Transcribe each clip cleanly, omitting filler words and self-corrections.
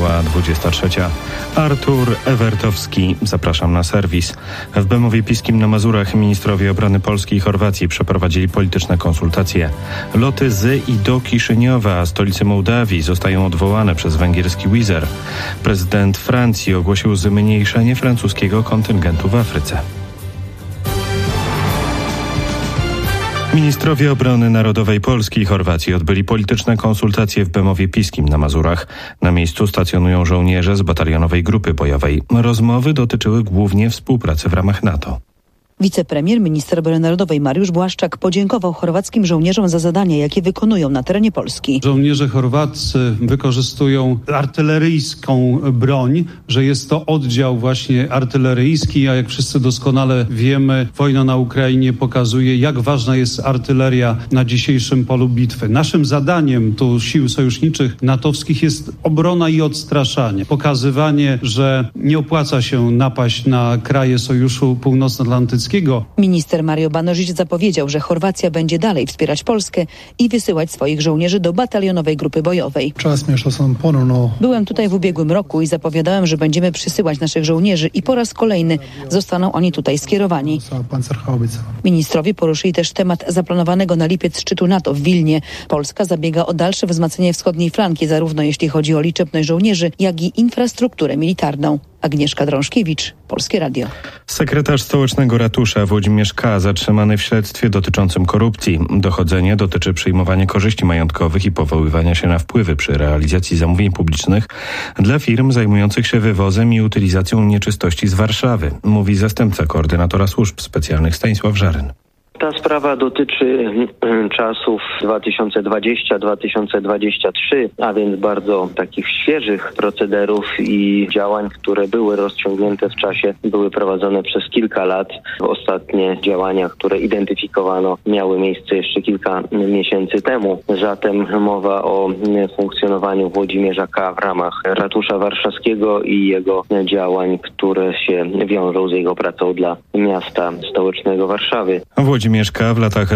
Minęła 23. Artur Ewertowski. Zapraszam na serwis. W Bemowie Piskim na Mazurach ministrowie obrony Polski i Chorwacji przeprowadzili polityczne konsultacje. Loty z i do Kiszyniowa, stolicy Mołdawii, zostają odwołane przez węgierski Wizz Air. Prezydent Francji ogłosił zmniejszenie francuskiego kontyngentu w Afryce. Ministrowie obrony narodowej Polski i Chorwacji odbyli polityczne konsultacje w Bemowie Piskim na Mazurach. Na miejscu stacjonują żołnierze z batalionowej grupy bojowej. Rozmowy dotyczyły głównie współpracy w ramach NATO. Wicepremier, minister obrony narodowej Mariusz Błaszczak podziękował chorwackim żołnierzom za zadania, jakie wykonują na terenie Polski. Żołnierze chorwaccy wykorzystują artyleryjską broń, że jest to oddział właśnie artyleryjski, a jak wszyscy doskonale wiemy, wojna na Ukrainie pokazuje, jak ważna jest artyleria na dzisiejszym polu bitwy. Naszym zadaniem tu sił sojuszniczych natowskich jest obrona i odstraszanie. Pokazywanie, że nie opłaca się napaść na kraje Sojuszu Północnoatlantyckiego. Minister Mario Banožić zapowiedział, że Chorwacja będzie dalej wspierać Polskę i wysyłać swoich żołnierzy do batalionowej grupy bojowej. Byłem tutaj w ubiegłym roku i zapowiadałem, że będziemy przysyłać naszych żołnierzy i po raz kolejny zostaną oni tutaj skierowani. Ministrowie poruszyli też temat zaplanowanego na lipiec szczytu NATO w Wilnie. Polska zabiega o dalsze wzmacnianie wschodniej flanki, zarówno jeśli chodzi o liczebność żołnierzy, jak i infrastrukturę militarną. Agnieszka Drążkiewicz, Polskie Radio. Sekretarz stołecznego ratusza Włodzimierz K. zatrzymany w śledztwie dotyczącym korupcji. Dochodzenie dotyczy przyjmowania korzyści majątkowych i powoływania się na wpływy przy realizacji zamówień publicznych dla firm zajmujących się wywozem i utylizacją nieczystości z Warszawy, mówi zastępca koordynatora służb specjalnych Stanisław Żaryn. Ta sprawa dotyczy czasów 2020-2023, a więc bardzo takich świeżych procederów i działań, które były rozciągnięte w czasie, były prowadzone przez kilka lat. Ostatnie działania, które identyfikowano, miały miejsce jeszcze kilka miesięcy temu. Zatem mowa o funkcjonowaniu Włodzimierza K. w ramach ratusza warszawskiego i jego działań, które się wiążą z jego pracą dla miasta stołecznego Warszawy. Włodzimierz K. w latach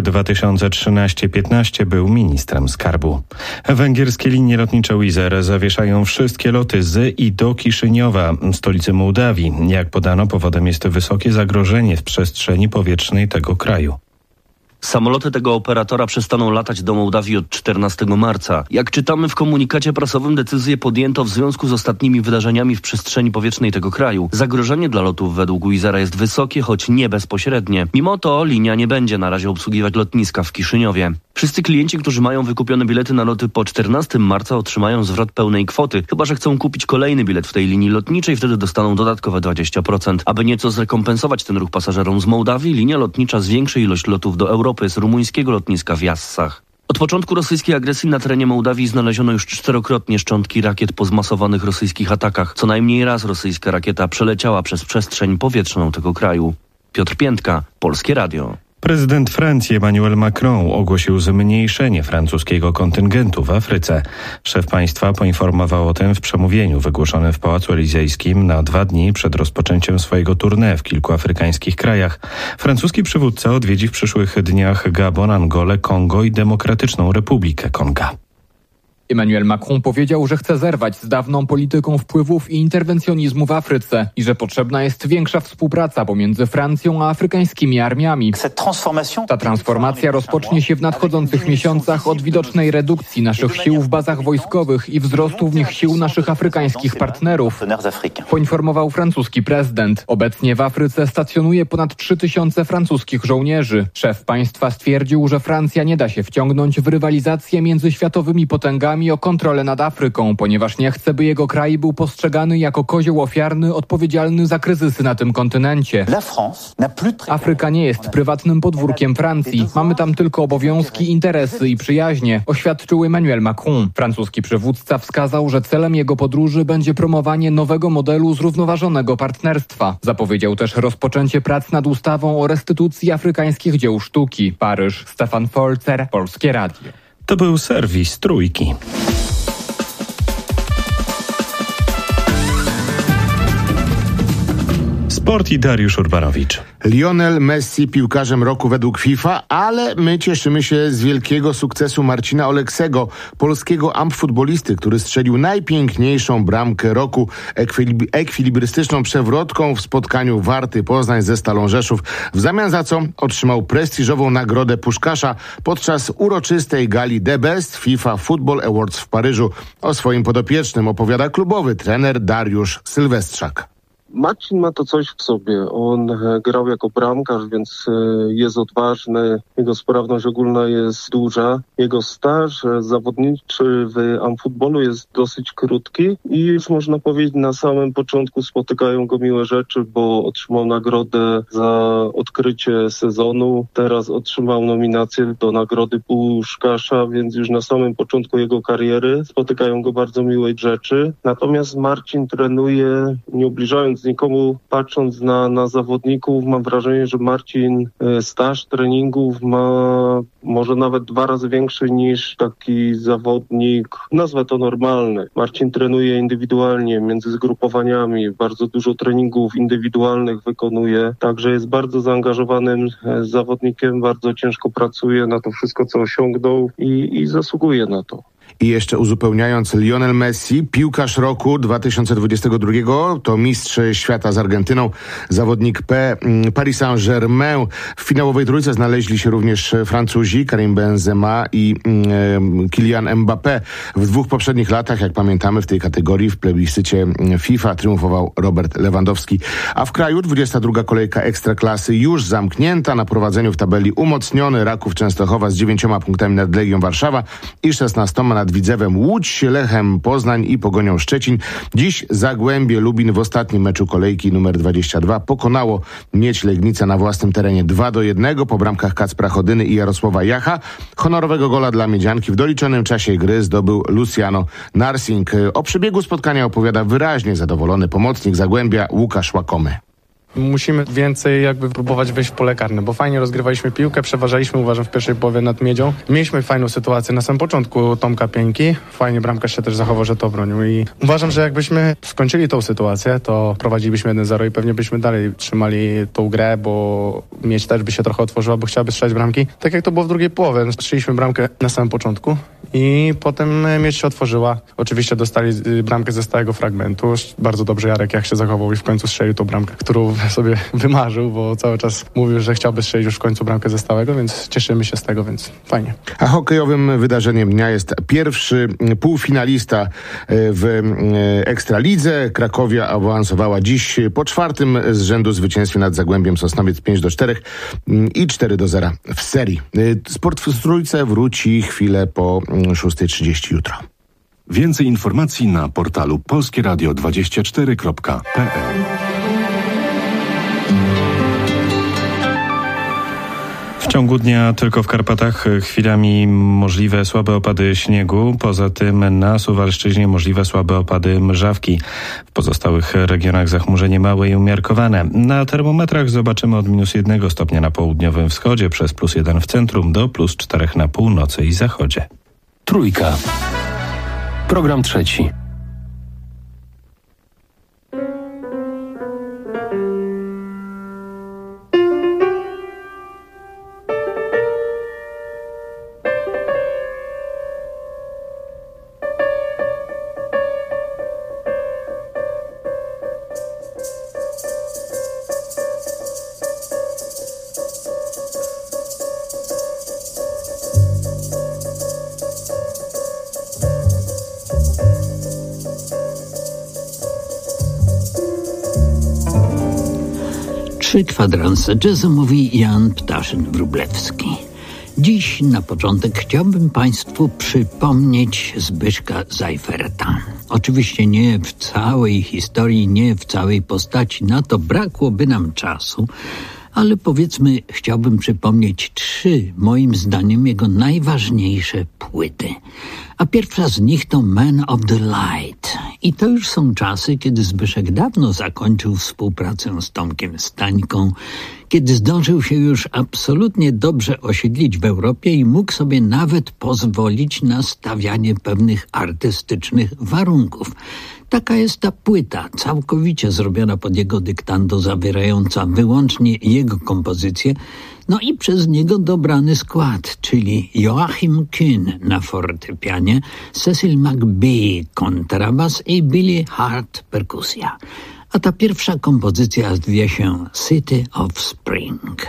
2013-15 był ministrem skarbu. Węgierskie linie lotnicze Wizz Air zawieszają wszystkie loty z i do Kiszyniowa, stolicy Mołdawii. Jak podano, powodem jest wysokie zagrożenie w przestrzeni powietrznej tego kraju. Samoloty tego operatora przestaną latać do Mołdawii od 14 marca. Jak czytamy w komunikacie prasowym, decyzję podjęto w związku z ostatnimi wydarzeniami w przestrzeni powietrznej tego kraju. Zagrożenie dla lotów według Wizz Aira jest wysokie, choć nie bezpośrednie. Mimo to linia nie będzie na razie obsługiwać lotniska w Kiszyniowie. Wszyscy klienci, którzy mają wykupione bilety na loty po 14 marca otrzymają zwrot pełnej kwoty, chyba że chcą kupić kolejny bilet w tej linii lotniczej, wtedy dostaną dodatkowe 20%. Aby nieco zrekompensować ten ruch pasażerom z Mołdawii, linia lotnicza zwiększy ilość lotów do Europy z rumuńskiego lotniska w Jassach. Od początku rosyjskiej agresji na terenie Mołdawii znaleziono już 4-krotnie szczątki rakiet po zmasowanych rosyjskich atakach. Co najmniej raz rosyjska rakieta przeleciała przez przestrzeń powietrzną tego kraju. Piotr Piętka, Polskie Radio. Prezydent Francji Emmanuel Macron ogłosił zmniejszenie francuskiego kontyngentu w Afryce. Szef państwa poinformował o tym w przemówieniu wygłoszonym w Pałacu Elizejskim na 2 dni przed rozpoczęciem swojego tournée w kilku afrykańskich krajach. Francuski przywódca odwiedzi w przyszłych dniach Gabon, Angolę, Kongo i Demokratyczną Republikę Konga. Emmanuel Macron powiedział, że chce zerwać z dawną polityką wpływów i interwencjonizmu w Afryce i że potrzebna jest większa współpraca pomiędzy Francją a afrykańskimi armiami. Ta transformacja rozpocznie się w nadchodzących miesiącach od widocznej redukcji naszych sił w bazach wojskowych i wzrostu w nich sił naszych afrykańskich partnerów, poinformował francuski prezydent. Obecnie w Afryce stacjonuje ponad 3000 francuskich żołnierzy. Szef państwa stwierdził, że Francja nie da się wciągnąć w rywalizację między światowymi potęgami o kontrolę nad Afryką, ponieważ nie chce, by jego kraj był postrzegany jako kozioł ofiarny odpowiedzialny za kryzysy na tym kontynencie. Afryka nie jest prywatnym podwórkiem Francji. Mamy tam tylko obowiązki, interesy i przyjaźnie, oświadczył Emmanuel Macron. Francuski przywódca wskazał, że celem jego podróży będzie promowanie nowego modelu zrównoważonego partnerstwa. Zapowiedział też rozpoczęcie prac nad ustawą o restytucji afrykańskich dzieł sztuki. Paryż, Stefan Folzer, Polskie Radio. To był serwis Trójki. Sport i Dariusz Urbanowicz. Lionel Messi piłkarzem roku według FIFA, ale my cieszymy się z wielkiego sukcesu Marcina Oleksego, polskiego amfutbolisty, który strzelił najpiękniejszą bramkę roku ekwilibrystyczną przewrotką w spotkaniu Warty Poznań ze Stalą Rzeszów, w zamian za co otrzymał prestiżową nagrodę Puszkasza podczas uroczystej gali The Best FIFA Football Awards w Paryżu. O swoim podopiecznym opowiada klubowy trener Dariusz Sylwestrzak. Marcin ma to coś w sobie. On grał jako bramkarz, więc jest odważny. Jego sprawność ogólna jest duża. Jego staż zawodniczy w amfutbolu jest dosyć krótki i już można powiedzieć, na samym początku spotykają go miłe rzeczy, bo otrzymał nagrodę za odkrycie sezonu. Teraz otrzymał nominację do nagrody Puszkasza, więc już na samym początku jego kariery spotykają go bardzo miłe rzeczy. Natomiast Marcin trenuje, nie ubliżając nikomu, patrząc na zawodników, mam wrażenie, że Marcin staż treningów ma może nawet 2 razy większy niż taki zawodnik, nazwę to normalny. Marcin trenuje indywidualnie, między zgrupowaniami, bardzo dużo treningów indywidualnych wykonuje, także jest bardzo zaangażowanym zawodnikiem, bardzo ciężko pracuje na to wszystko, co osiągnął i zasługuje na to. I jeszcze uzupełniając, Lionel Messi, piłkarz roku 2022, to mistrz świata z Argentyną, zawodnik Paris Saint-Germain. W finałowej trójce znaleźli się również Francuzi, Karim Benzema i Kylian Mbappé. W 2 poprzednich latach, jak pamiętamy, w tej kategorii w plebiscycie FIFA triumfował Robert Lewandowski. A w kraju 22. kolejka Ekstraklasy już zamknięta. Na prowadzeniu w tabeli umocniony Raków Częstochowa z 9 punktami nad Legią Warszawa i 16 nad Widzewem Łódź, Lechem Poznań i Pogonią Szczecin. Dziś Zagłębie Lubin w ostatnim meczu kolejki numer 22 pokonało Miedź Legnica na własnym terenie 2-1 po bramkach Kacpra Chodyny i Jarosława Jacha. Honorowego gola dla Miedzianki w doliczonym czasie gry zdobył Luciano Narsing. O przebiegu spotkania opowiada wyraźnie zadowolony pomocnik Zagłębia Łukasz Łakomy. Musimy więcej próbować wejść w pole karne, bo fajnie rozgrywaliśmy piłkę, przeważaliśmy, uważam, w pierwszej połowie nad Miedzią. Mieliśmy fajną sytuację na samym początku Tomka Pieńki. Fajnie bramkarz się też zachował, że to bronił i uważam, że jakbyśmy skończyli tą sytuację, to prowadzilibyśmy 1-0 i pewnie byśmy dalej trzymali tą grę, bo Miedź też by się trochę otworzyła, bo chciałaby strzelać bramki. Tak jak to było w drugiej połowie. Strzeliśmy bramkę na samym początku i potem Miedź się otworzyła. Oczywiście dostali bramkę ze stałego fragmentu. Bardzo dobrze Jarek jak się zachował i w końcu strzelił tą bramkę, którą sobie wymarzył, bo cały czas mówił, że chciałby strzelić już w końcu bramkę ze stałego, więc cieszymy się z tego, więc fajnie. A hokejowym wydarzeniem dnia jest pierwszy półfinalista w Ekstralidze. Krakowia awansowała dziś po 4. z rzędu zwycięstwie nad Zagłębiem Sosnowiec 5-4 i 4-0 w serii. Sport w Trójce wróci chwilę po 6:30 jutro. Więcej informacji na portalu polskieradio24.pl. W ciągu dnia tylko w Karpatach chwilami możliwe słabe opady śniegu. Poza tym na Suwalszczyźnie możliwe słabe opady mrzawki. W pozostałych regionach zachmurzenie małe i umiarkowane. Na termometrach zobaczymy od -1 stopnia na południowym wschodzie, przez +1 w centrum do +4 na północy i zachodzie. Trójka. Program trzeci. Trzy kwadranse jazzu, mówi Jan Ptaszyn-Wróblewski. Dziś na początek chciałbym Państwu przypomnieć Zbyszka Seiferta. Oczywiście nie w całej historii, nie w całej postaci, na to brakłoby nam czasu, ale powiedzmy chciałbym przypomnieć 3, moim zdaniem, jego najważniejsze płyty. A pierwsza z nich to Man of the Light. I to już są czasy, kiedy Zbyszek dawno zakończył współpracę z Tomkiem Stańką, kiedy zdążył się już absolutnie dobrze osiedlić w Europie i mógł sobie nawet pozwolić na stawianie pewnych artystycznych warunków. Taka jest ta płyta, całkowicie zrobiona pod jego dyktando, zawierająca wyłącznie jego kompozycje, no i przez niego dobrany skład, czyli Joachim Kühn na fortepianie, Cecil McBee kontrabas i Billy Hart perkusja. A ta pierwsza kompozycja zwie się City of Spring.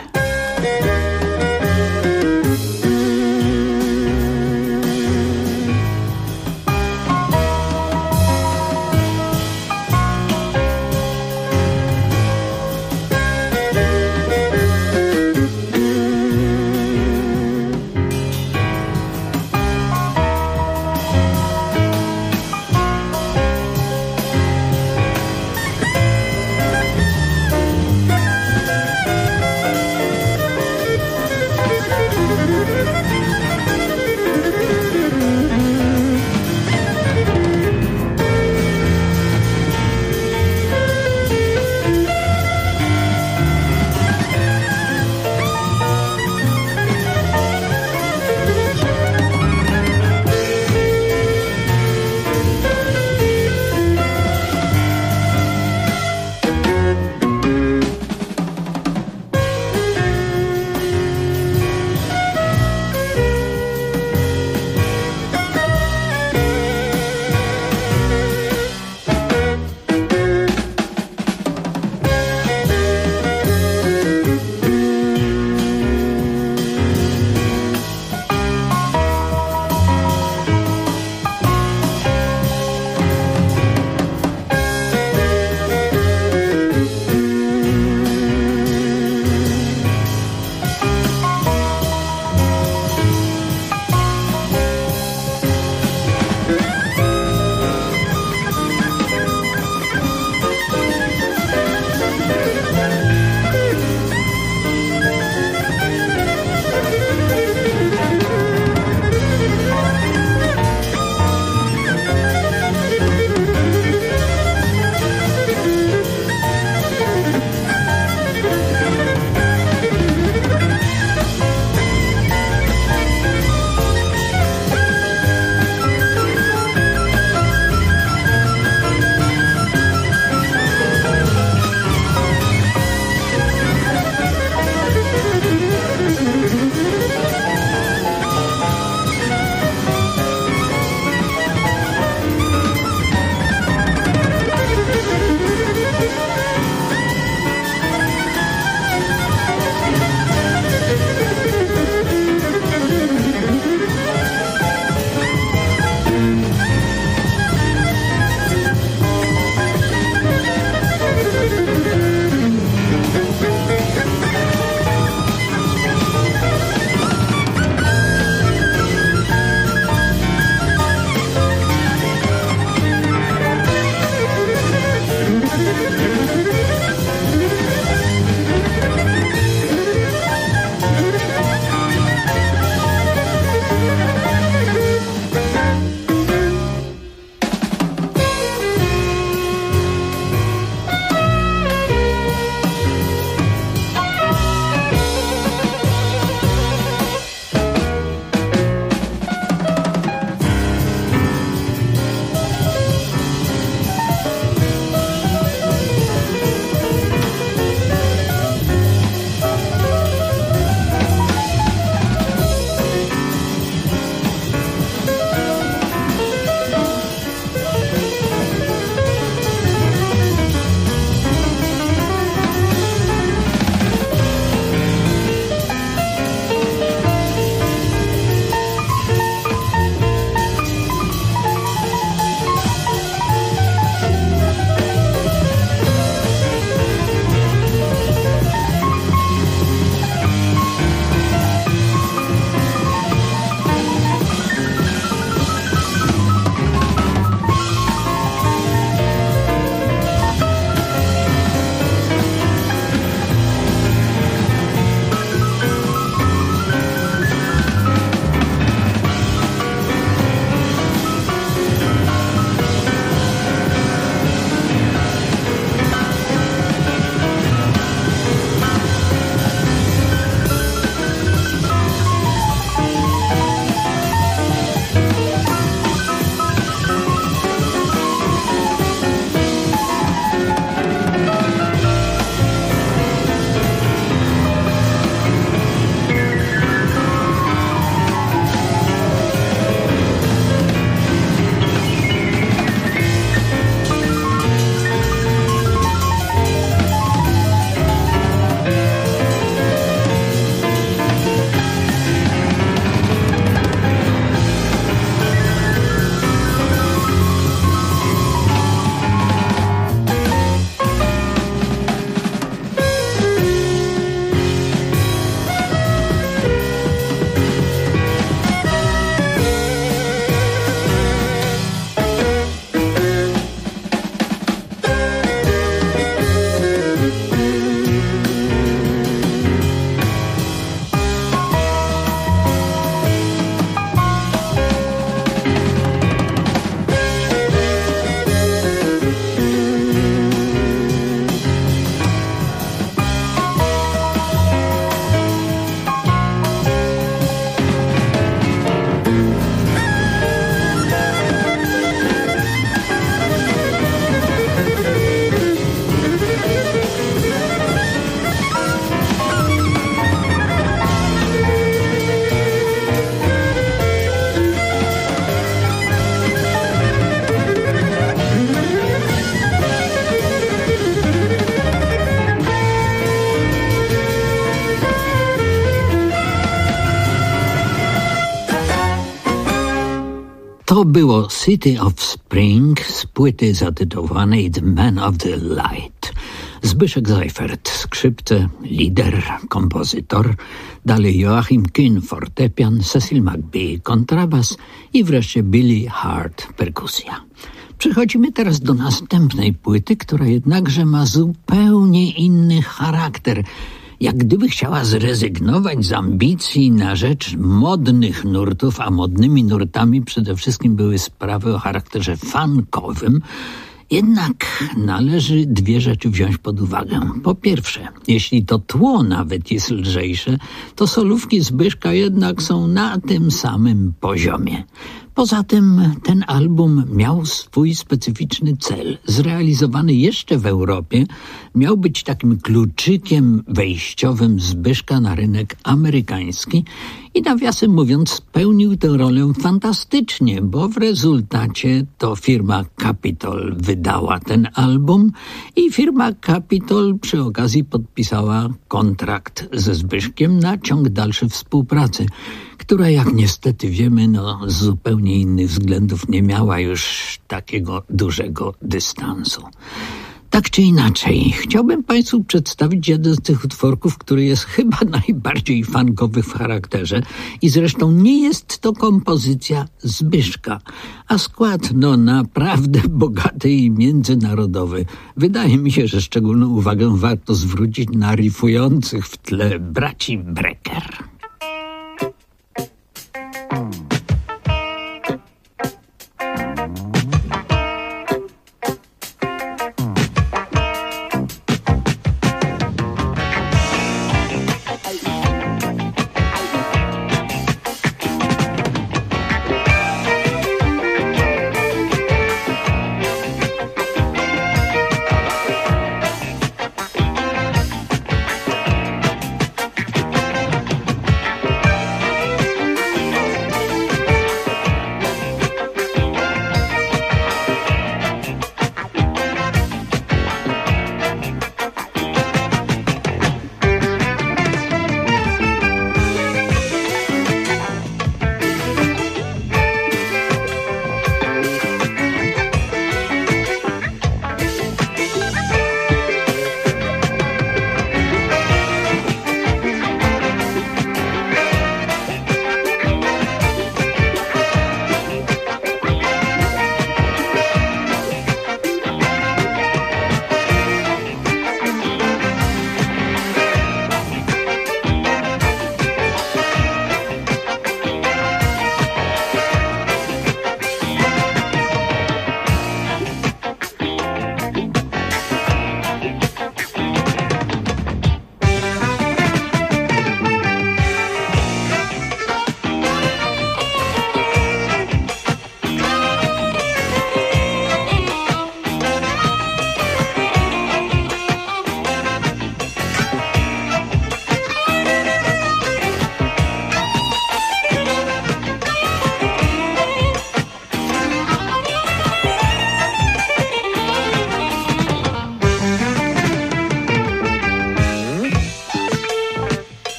To było City of Spring z płyty zatytułowanej The Man of the Light. Zbyszek Seifert, skrzypce, lider, kompozytor, dalej Joachim Kühn, fortepian, Cecil McBee, kontrabas i wreszcie Billy Hart, perkusja. Przechodzimy teraz do następnej płyty, która jednakże ma zupełnie inny charakter. Jak gdyby chciała zrezygnować z ambicji na rzecz modnych nurtów, a modnymi nurtami przede wszystkim były sprawy o charakterze funkowym. Jednak należy dwie rzeczy wziąć pod uwagę. Po pierwsze, jeśli to tło nawet jest lżejsze, to solówki Zbyszka jednak są na tym samym poziomie. Poza tym ten album miał swój specyficzny cel. Zrealizowany jeszcze w Europie, miał być takim kluczykiem wejściowym Zbyszka na rynek amerykański i nawiasem mówiąc spełnił tę rolę fantastycznie, bo w rezultacie to firma Capitol wydała ten album i firma Capitol przy okazji podpisała kontrakt ze Zbyszkiem na ciąg dalszy współpracy, która jak niestety wiemy, z zupełnie innych względów nie miała już takiego dużego dystansu. Tak czy inaczej, chciałbym Państwu przedstawić jeden z tych utworków, który jest chyba najbardziej funkowy w charakterze i zresztą nie jest to kompozycja Zbyszka, a skład naprawdę bogaty i międzynarodowy. Wydaje mi się, że szczególną uwagę warto zwrócić na rifujących w tle braci Brecker.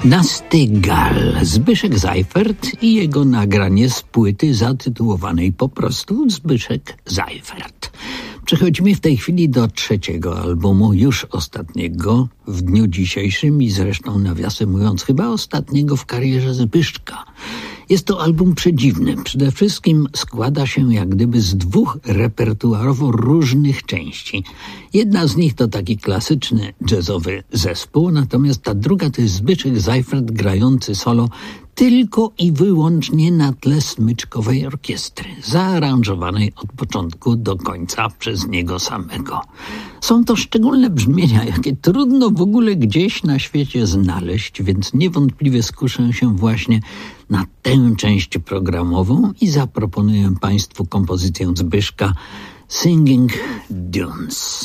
Nastygal, Zbyszek Seifert i jego nagranie z płyty zatytułowanej po prostu Zbyszek Seifert. Przechodzimy w tej chwili do trzeciego albumu, już ostatniego w dniu dzisiejszym i zresztą nawiasem mówiąc chyba ostatniego w karierze Zbyszka. Jest to album przedziwny. Przede wszystkim składa się jak gdyby z dwóch repertuarowo różnych części. Jedna z nich to taki klasyczny jazzowy zespół, natomiast ta druga to jest Zbyszek Seifert grający solo tylko i wyłącznie na tle smyczkowej orkiestry, zaaranżowanej od początku do końca przez niego samego. Są to szczególne brzmienia, jakie trudno w ogóle gdzieś na świecie znaleźć, więc niewątpliwie skuszę się właśnie na tę część programową i zaproponuję Państwu kompozycję Zbyszka Singing Dunes.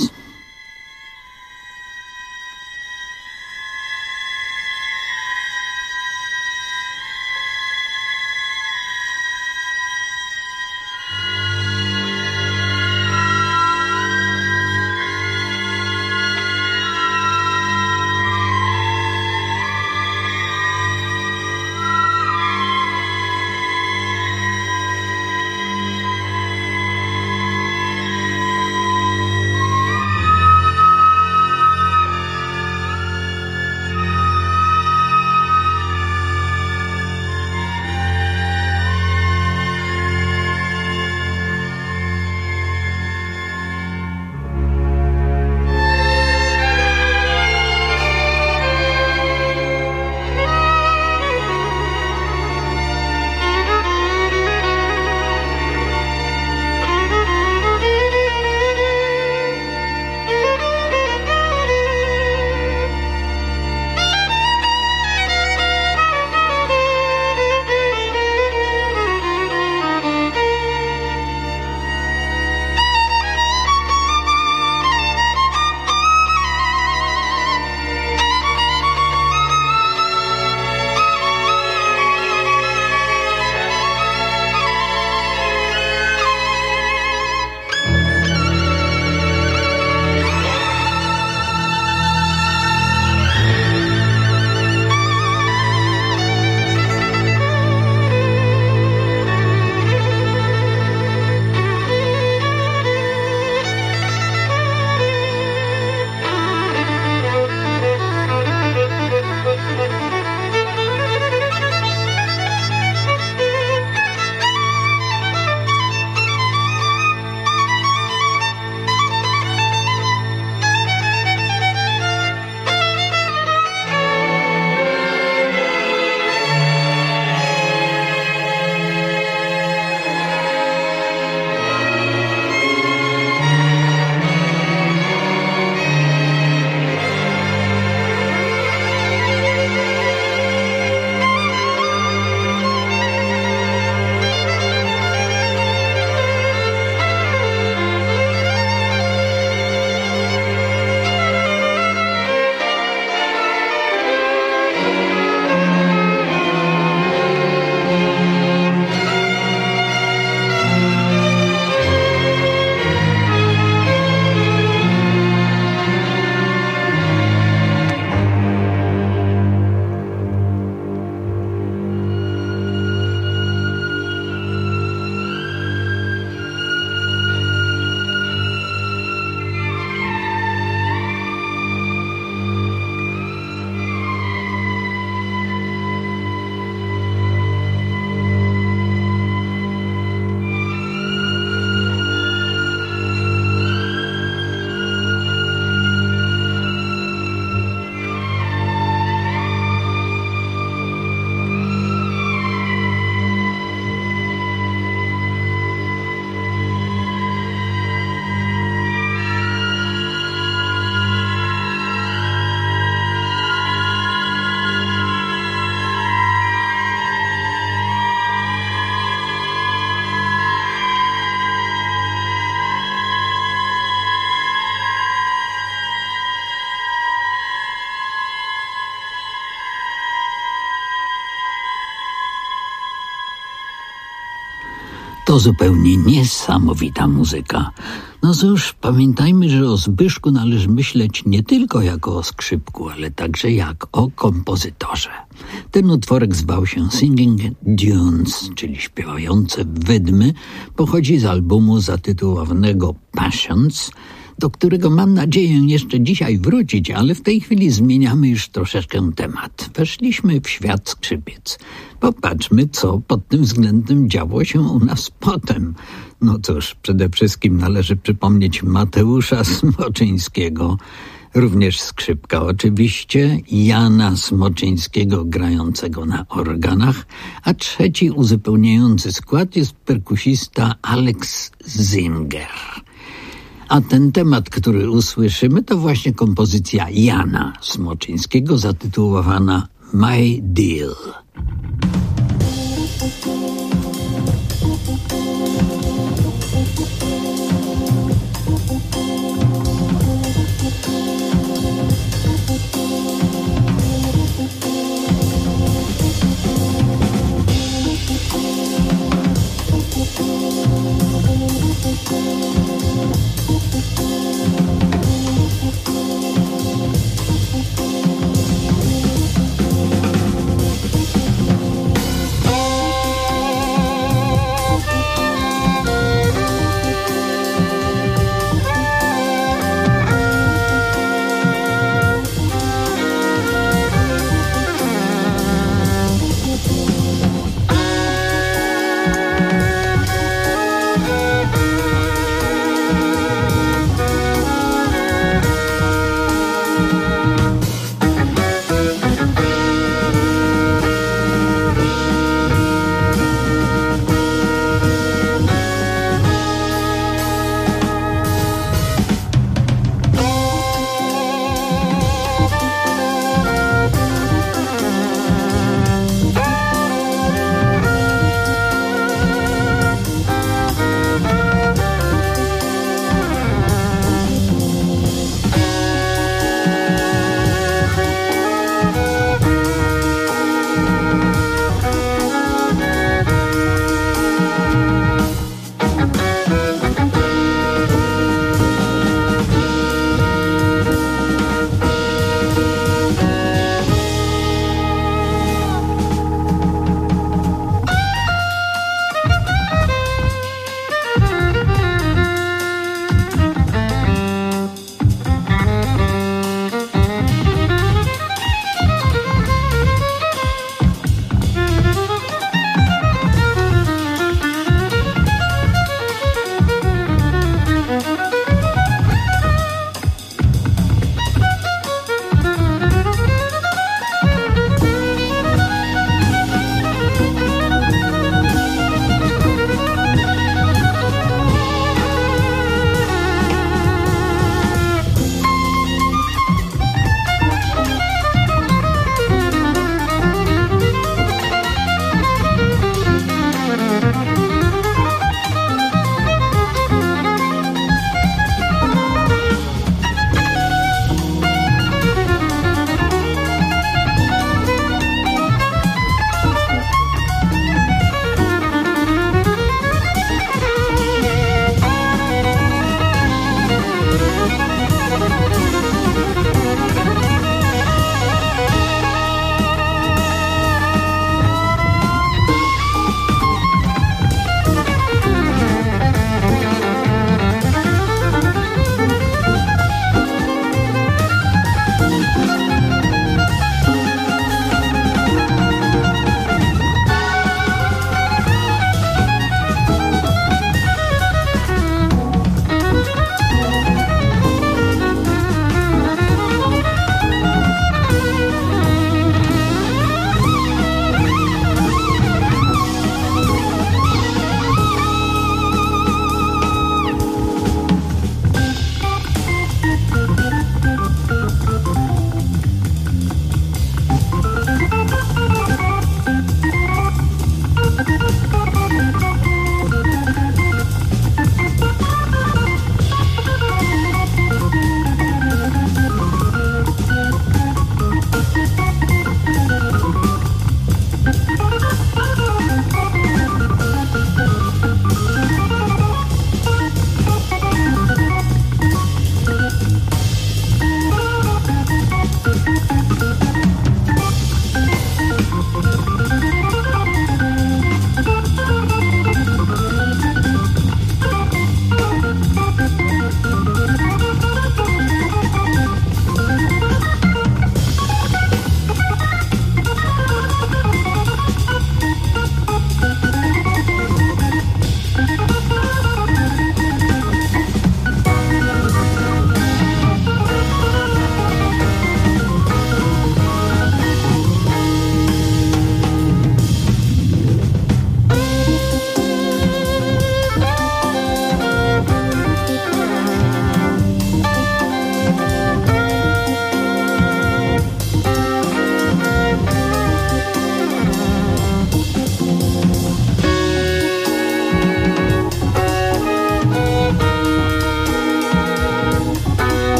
To zupełnie niesamowita muzyka. No cóż, pamiętajmy, że o Zbyszku należy myśleć nie tylko jako o skrzypku, ale także jak o kompozytorze. Ten utworek zwał się Singing Dunes, czyli śpiewające wydmy, pochodzi z albumu zatytułowanego Passions, do którego mam nadzieję jeszcze dzisiaj wrócić, ale w tej chwili zmieniamy już troszeczkę temat. Weszliśmy w świat skrzypiec. Popatrzmy, co pod tym względem działo się u nas potem. No cóż, przede wszystkim należy przypomnieć Mateusza Smoczyńskiego, również skrzypka oczywiście, Jana Smoczyńskiego grającego na organach, a trzeci uzupełniający skład jest perkusista Alex Zinger. A ten temat, który usłyszymy, to właśnie kompozycja Jana Smoczyńskiego zatytułowana My Deal.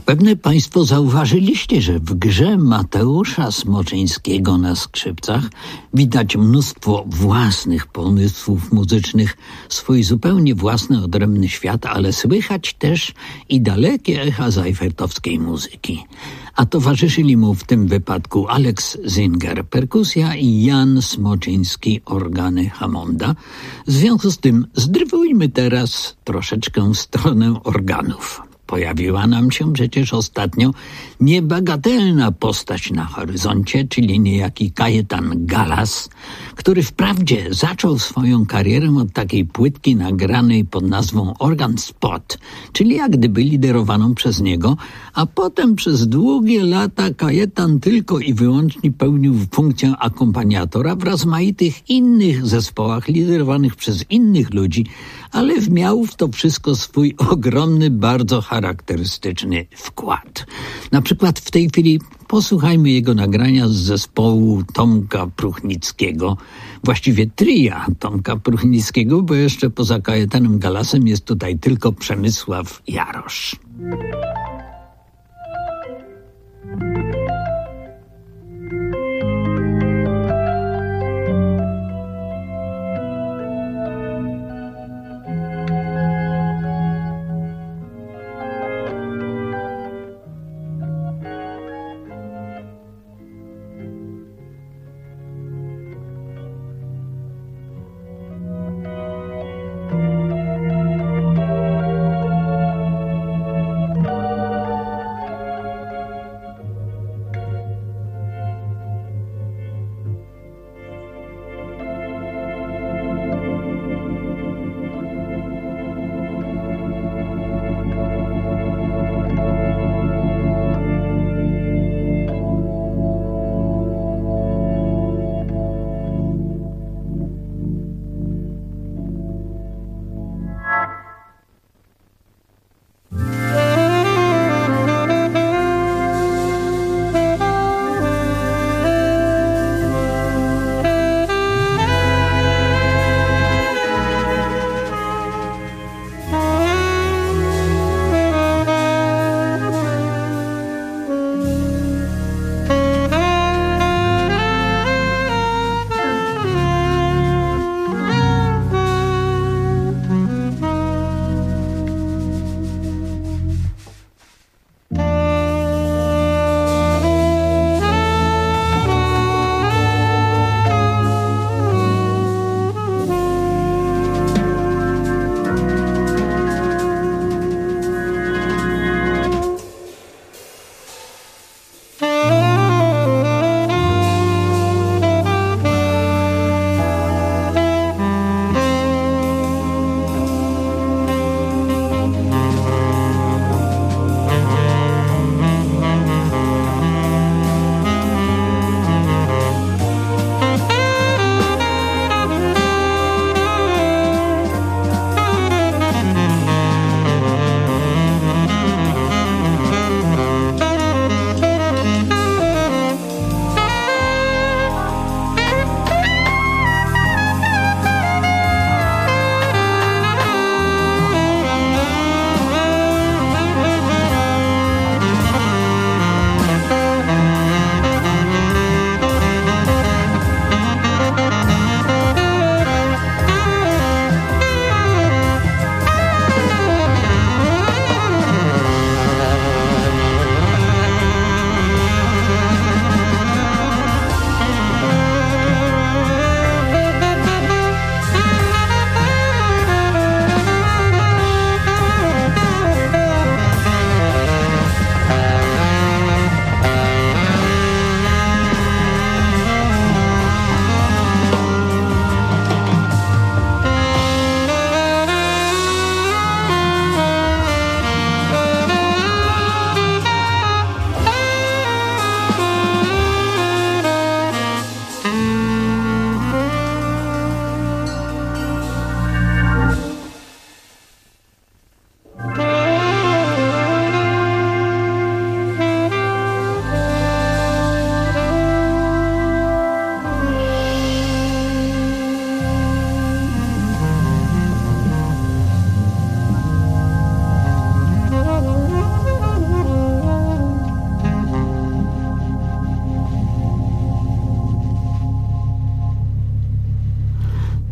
Zapewne Państwo zauważyliście, że w grze Mateusza Smoczyńskiego na skrzypcach widać mnóstwo własnych pomysłów muzycznych, swój zupełnie własny, odrębny świat, ale słychać też i dalekie echa zajfertowskiej muzyki. A towarzyszyli mu w tym wypadku Alex Zinger, perkusja, i Jan Smoczyński, organy Hammonda. W związku z tym zdrywujmy teraz troszeczkę stronę organów. Pojawiła nam się przecież ostatnio niebagatelna postać na horyzoncie, czyli niejaki Kajetan Galas, który wprawdzie zaczął swoją karierę od takiej płytki nagranej pod nazwą Organ Spot, czyli jak gdyby liderowaną przez niego, a potem przez długie lata Kajetan tylko i wyłącznie pełnił funkcję akompaniatora w rozmaitych innych zespołach liderowanych przez innych ludzi, ale miał w to wszystko swój ogromny, bardzo charakterystyczny wkład. Na przykład w tej chwili posłuchajmy jego nagrania z zespołu Tomka Pruchnickiego, właściwie tria Tomka Pruchnickiego, bo jeszcze poza Kajetanem Galasem jest tutaj tylko Przemysław Jarosz.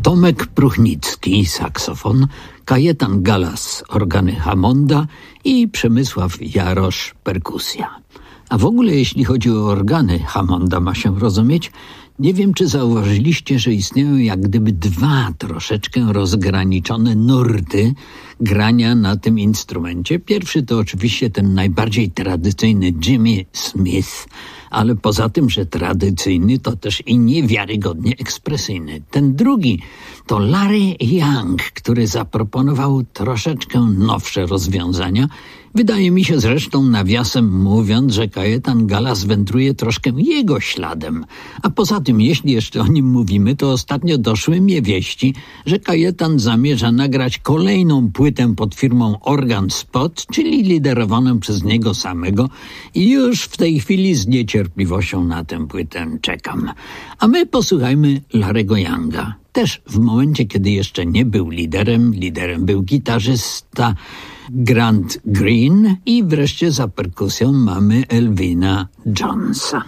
Tomek Pruchnicki, saksofon, Kajetan Galas, organy Hammonda i Przemysław Jarosz, perkusja. A w ogóle jeśli chodzi o organy Hammonda, ma się rozumieć, nie wiem, czy zauważyliście, że istnieją jak gdyby dwa troszeczkę rozgraniczone nurty grania na tym instrumencie. Pierwszy to oczywiście ten najbardziej tradycyjny Jimmy Smith, ale poza tym, że tradycyjny, to też i niewiarygodnie ekspresyjny. Ten drugi to Larry Young, który zaproponował troszeczkę nowsze rozwiązania. Wydaje mi się zresztą, nawiasem mówiąc, że Kajetan Galas wędruje troszkę jego śladem. A poza tym, jeśli jeszcze o nim mówimy, to ostatnio doszły mnie wieści, że Kajetan zamierza nagrać kolejną płytę pod firmą Organ Spot, czyli liderowaną przez niego samego, i już w tej chwili z niecierpliwością na tę płytę czekam. A my posłuchajmy Larry'ego Younga. Też w momencie, kiedy jeszcze nie był liderem był gitarzysta Grant Green i wreszcie za perkusją mamy Elvina Jonesa.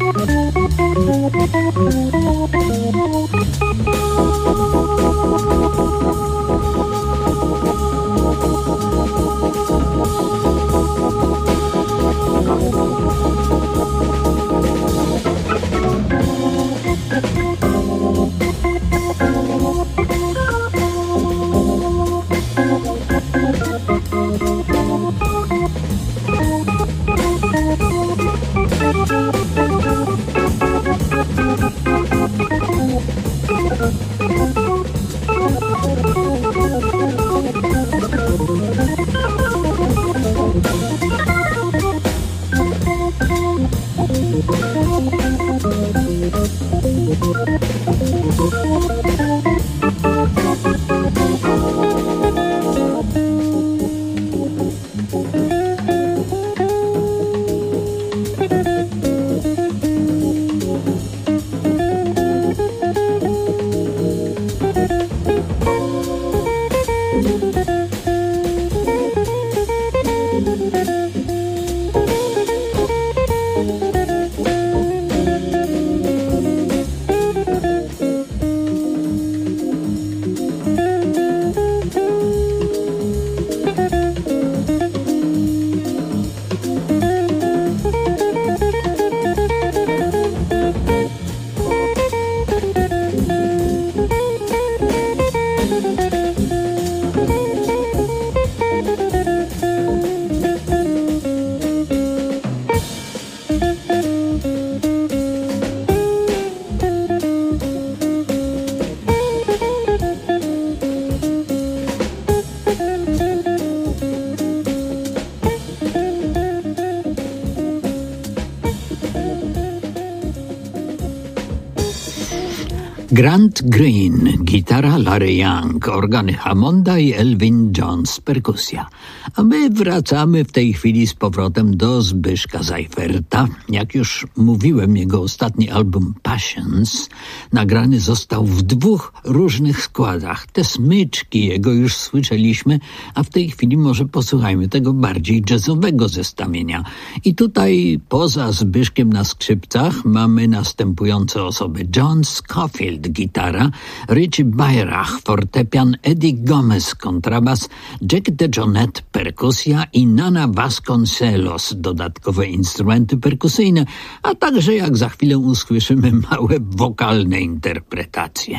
Grant Green, gitara Larry Young, organy Hammonda i Elvin Jones, perkusja. A my wracamy w tej chwili z powrotem do Zbyszka Seiferta. Jak już mówiłem, jego ostatni album Passions nagrany został w 2 różnych składach. Te smyczki jego już słyszeliśmy, a w tej chwili może posłuchajmy tego bardziej jazzowego zestawienia. I tutaj poza Zbyszkiem na skrzypcach mamy następujące osoby. John Scofield, gitara, Richie Bayrach, fortepian, Eddie Gomez, kontrabas, Jack DeJohnette, perkusja i Nana Vasconcelos, dodatkowe instrumenty perkusyjne, a także, jak za chwilę usłyszymy, małe wokalne interpretacje.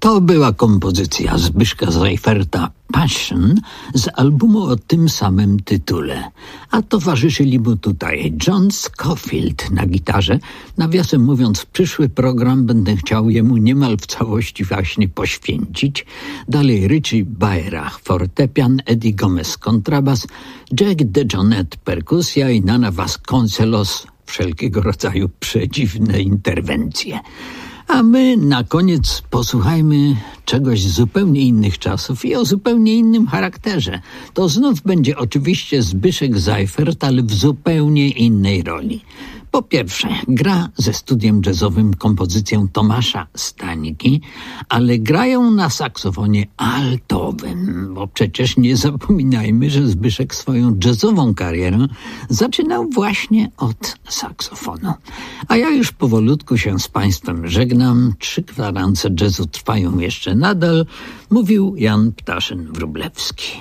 To była kompozycja Zbyszka Seiferta Passion z albumu o tym samym tytule. A towarzyszyli mu tutaj John Scofield na gitarze. Nawiasem mówiąc, przyszły program będę chciał jemu niemal w całości właśnie poświęcić. Dalej Richie Bajrach fortepian, Eddie Gomez kontrabas, Jack DeJohnette perkusja i Nana Vasconcelos wszelkiego rodzaju przedziwne interwencje. A my na koniec posłuchajmy czegoś z zupełnie innych czasów i o zupełnie innym charakterze. To znów będzie oczywiście Zbyszek Seifert, ale w zupełnie innej roli. Po pierwsze, gra ze studiem jazzowym kompozycję Tomasza Stańki, ale grają na saksofonie altowym, bo przecież nie zapominajmy, że Zbyszek swoją jazzową karierę zaczynał właśnie od saksofonu. A ja już powolutku się z Państwem żegnam. 3 kwadranse jazzu trwają jeszcze nadal, mówił Jan Ptaszyn-Wróblewski.